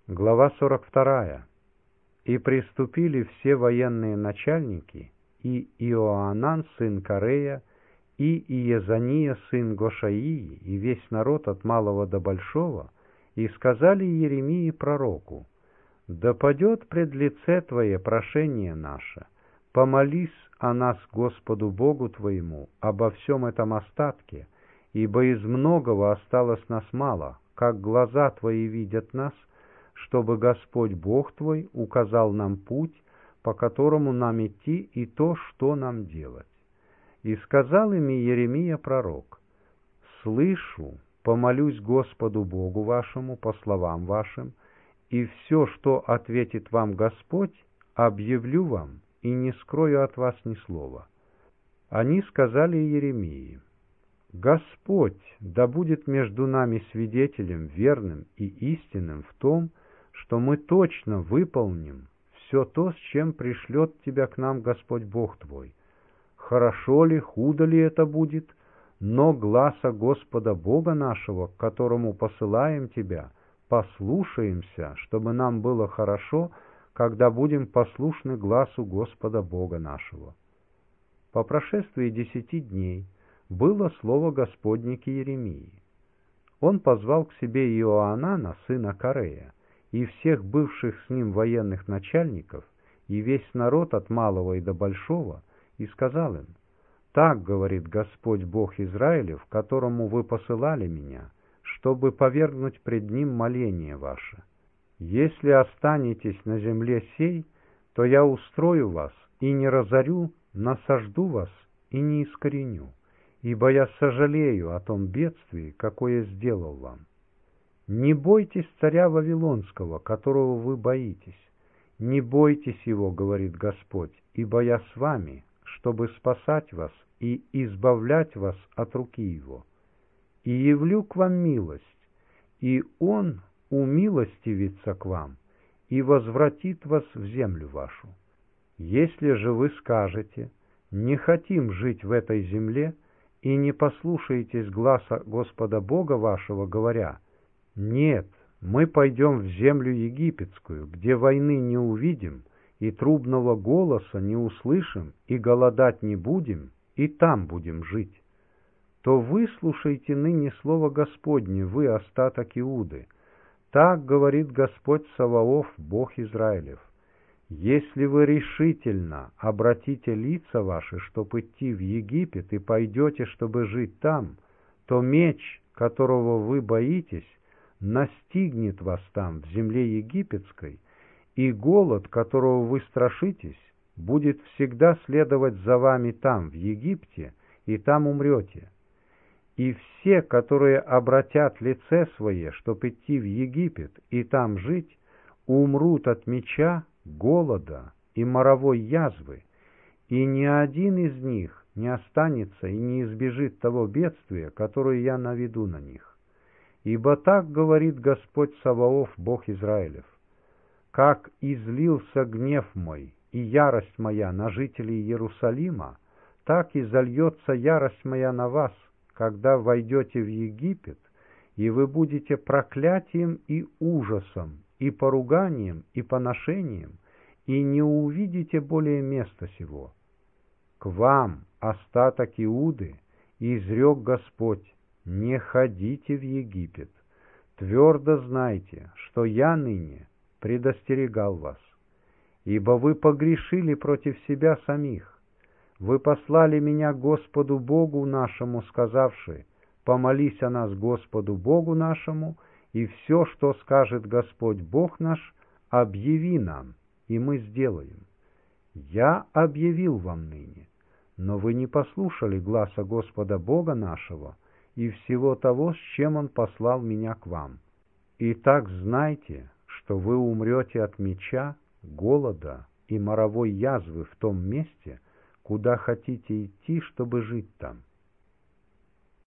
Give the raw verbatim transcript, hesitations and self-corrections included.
Глава сорок вторая. «И приступили все военные начальники, и Иоанан сын Карея, и Иезания сын Гошаии, и весь народ от малого до большого, и сказали Иеремии пророку: да падет пред лице Твое прошение наше, помолись о нас Господу Богу Твоему обо всем этом остатке, ибо из многого осталось нас мало, как глаза Твои видят нас, чтобы Господь Бог Твой указал нам путь, по которому нам идти, и то, что нам делать. И сказал им Иеремия пророк: слышу, помолюсь Господу Богу вашему по словам вашим, и все, что ответит вам Господь, объявлю вам, и не скрою от вас ни слова. Они сказали Иеремии: Господь да будет между нами свидетелем верным и истинным в том, что мы точно выполним все то, с чем пришлет тебя к нам Господь Бог твой. Хорошо ли, худо ли это будет, но гласа Господа Бога нашего, к которому посылаем тебя, послушаемся, чтобы нам было хорошо, когда будем послушны гласу Господа Бога нашего. По прошествии десяти дней было слово Господне к Иеремии. Он позвал к себе Иоанана, сына Карея, и всех бывших с ним военных начальников, и весь народ от малого и до большого, и сказал им: «Так говорит Господь Бог Израилев, которому вы посылали меня, чтобы повергнуть пред ним моление ваше. Если останетесь на земле сей, то я устрою вас, и не разорю, насажду вас, и не искореню, ибо я сожалею о том бедствии, какое сделал вам. Не бойтесь царя Вавилонского, которого вы боитесь. Не бойтесь его, говорит Господь, ибо я с вами, чтобы спасать вас и избавлять вас от руки его. И явлю к вам милость, и он умилостивится к вам и возвратит вас в землю вашу. Если же вы скажете: не хотим жить в этой земле, и не послушаетесь гласа Господа Бога вашего, говоря: нет, мы пойдем в землю египетскую, где войны не увидим, и трубного голоса не услышим, и голодать не будем, и там будем жить, то выслушайте ныне слово Господне, вы, остаток Иуды. Так говорит Господь Саваоф, Бог Израилев: если вы решительно обратите лица ваши, чтоб идти в Египет, и пойдете, чтобы жить там, то меч, которого вы боитесь, настигнет вас там, в земле египетской, и голод, которого вы страшитесь, будет всегда следовать за вами там, в Египте, и там умрете. И все, которые обратят лице свое, чтоб идти в Египет и там жить, умрут от меча, голода и моровой язвы, и ни один из них не останется и не избежит того бедствия, которое я наведу на них. Ибо так говорит Господь Саваоф, Бог Израилев: как излился гнев мой и ярость моя на жителей Иерусалима, так и зальется ярость моя на вас, когда войдете в Египет, и вы будете проклятием и ужасом, и поруганием, и поношением, и не увидите более места сего. К вам, остаток Иуды, изрек Господь: не ходите в Египет. Твердо знайте, что я ныне предостерегал вас. Ибо вы погрешили против себя самих. Вы послали меня Господу Богу нашему, сказавши: помолись о нас Господу Богу нашему, и все, что скажет Господь Бог наш, объяви нам, и мы сделаем. Я объявил вам ныне, но вы не послушали гласа Господа Бога нашего и всего того, с чем Он послал меня к вам. Итак, знайте, что вы умрете от меча, голода и моровой язвы в том месте, куда хотите идти, чтобы жить там.